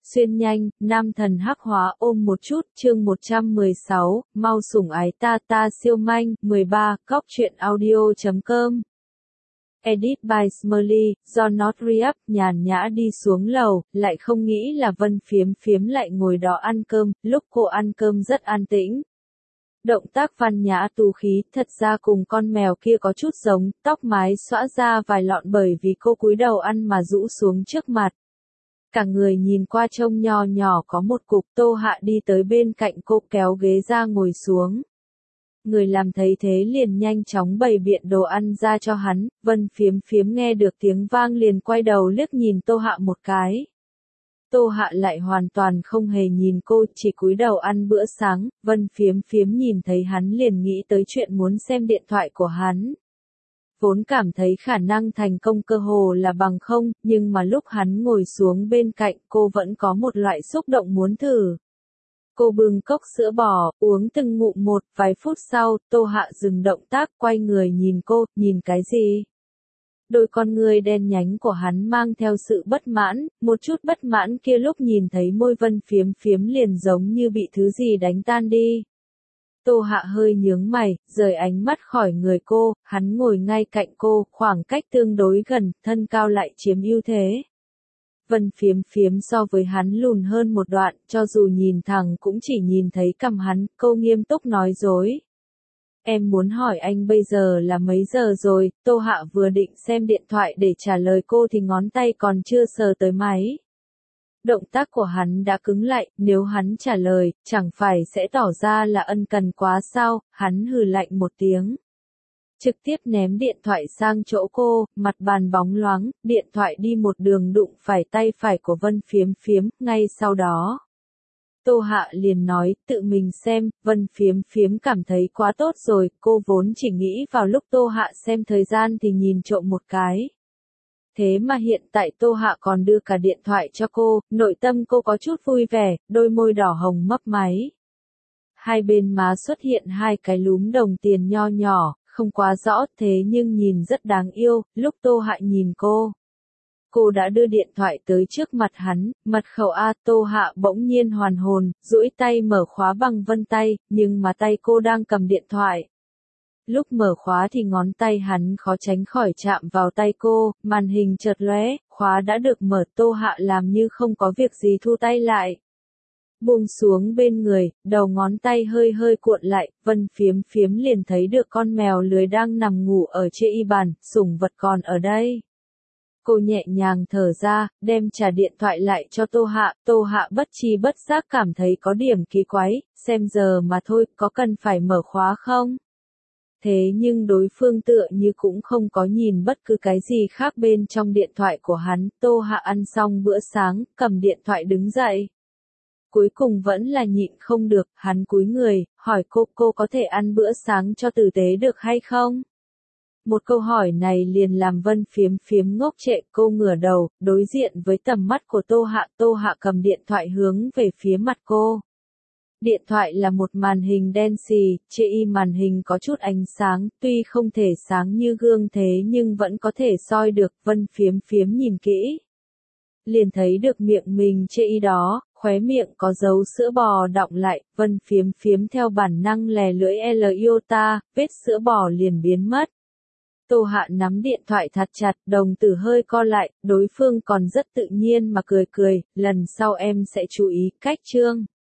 Xuyên nhanh, nam thần hắc hóa ôm một chút, chương 116, mau sủng ái ta ta siêu manh, 13, cóc truyện audio.com. Edit by Smiley, do Not Re-up, nhàn nhã đi xuống lầu, lại không nghĩ là Vân Phiếm Phiếm lại ngồi đó ăn cơm, lúc cô ăn cơm rất an tĩnh. Động tác văn nhã tú khí, thật ra cùng con mèo kia có chút giống, tóc mái xõa ra vài lọn bởi vì cô cúi đầu ăn mà rũ xuống trước mặt. Cả người nhìn qua trông nho nhỏ có một cục. Tô Hạ đi tới bên cạnh cô kéo ghế ra ngồi xuống. Người làm thấy thế liền nhanh chóng bày biện đồ ăn ra cho hắn. Vân Phiếm Phiếm nghe được tiếng vang liền quay đầu liếc nhìn Tô Hạ một cái. Tô Hạ lại hoàn toàn không hề nhìn cô, chỉ cúi đầu ăn bữa sáng. Vân Phiếm Phiếm nhìn thấy hắn liền nghĩ tới chuyện muốn xem điện thoại của hắn. Vốn cảm thấy khả năng thành công cơ hồ là bằng không, nhưng mà lúc hắn ngồi xuống bên cạnh cô vẫn có một loại xúc động muốn thử. Cô bưng cốc sữa bò, uống từng ngụm một, vài phút sau, Tô Hạ dừng động tác, quay người nhìn cô, nhìn cái gì? Đôi con ngươi đen nhánh của hắn mang theo sự bất mãn, một chút bất mãn kia lúc nhìn thấy môi Vân Phiếm Phiếm liền giống như bị thứ gì đánh tan đi. Tô Hạ hơi nhướng mày, rời ánh mắt khỏi người cô, hắn ngồi ngay cạnh cô, khoảng cách tương đối gần, thân cao lại chiếm ưu thế. Vân Phiếm Phiếm so với hắn lùn hơn một đoạn, cho dù nhìn thẳng cũng chỉ nhìn thấy cằm hắn, cô nghiêm túc nói dối. Em muốn hỏi anh bây giờ là mấy giờ rồi? Tô Hạ vừa định xem điện thoại để trả lời cô thì ngón tay còn chưa sờ tới máy. Động tác của hắn đã cứng lại, nếu hắn trả lời, chẳng phải sẽ tỏ ra là ân cần quá sao? Hắn hừ lạnh một tiếng. Trực tiếp ném điện thoại sang chỗ cô, mặt bàn bóng loáng, điện thoại đi một đường đụng phải tay phải của Vân Phiếm Phiếm, ngay sau đó. Tô Hạ liền nói, tự mình xem. Vân Phiếm Phiếm cảm thấy quá tốt rồi, cô vốn chỉ nghĩ vào lúc Tô Hạ xem thời gian thì nhìn trộm một cái. Thế mà hiện tại Tô Hạ còn đưa cả điện thoại cho cô, nội tâm cô có chút vui vẻ, đôi môi đỏ hồng mấp máy. Hai bên má xuất hiện hai cái lúm đồng tiền nho nhỏ, không quá rõ thế nhưng nhìn rất đáng yêu. Lúc Tô Hạ nhìn cô đã đưa điện thoại tới trước mặt hắn, mật khẩu A. Tô Hạ bỗng nhiên hoàn hồn, duỗi tay mở khóa bằng vân tay, nhưng mà tay cô đang cầm điện thoại. Lúc mở khóa thì ngón tay hắn khó tránh khỏi chạm vào tay cô, màn hình chợt lóe, khóa đã được mở. Tô Hạ làm như không có việc gì thu tay lại. Buông xuống bên người, đầu ngón tay hơi hơi cuộn lại, Vân Phiếm Phiếm liền thấy được con mèo lười đang nằm ngủ ở trên y bàn, sủng vật còn ở đây. Cô nhẹ nhàng thở ra, đem trả điện thoại lại cho Tô Hạ bất tri bất giác cảm thấy có điểm kỳ quái, xem giờ mà thôi, có cần phải mở khóa không? Thế nhưng đối phương tựa như cũng không có nhìn bất cứ cái gì khác bên trong điện thoại của hắn. Tô Hạ ăn xong bữa sáng, cầm điện thoại đứng dậy. Cuối cùng vẫn là nhịn không được, hắn cúi người, hỏi cô có thể ăn bữa sáng cho tử tế được hay không? Một câu hỏi này liền làm Vân Phiếm Phiếm ngốc trệ, cô ngửa đầu, đối diện với tầm mắt của Tô Hạ cầm điện thoại hướng về phía mặt cô. Điện thoại là một màn hình đen xì, trên y màn hình có chút ánh sáng, tuy không thể sáng như gương thế nhưng vẫn có thể soi được. Vân Phiếm Phiếm nhìn kỹ, liền thấy được miệng mình trên y đó, khóe miệng có dấu sữa bò đọng lại. Vân Phiếm Phiếm theo bản năng lè lưỡi L iota, vết sữa bò liền biến mất. Tô Hạ nắm điện thoại thật chặt, đồng tử hơi co lại, đối phương còn rất tự nhiên mà cười cười, lần sau em sẽ chú ý. Cách chương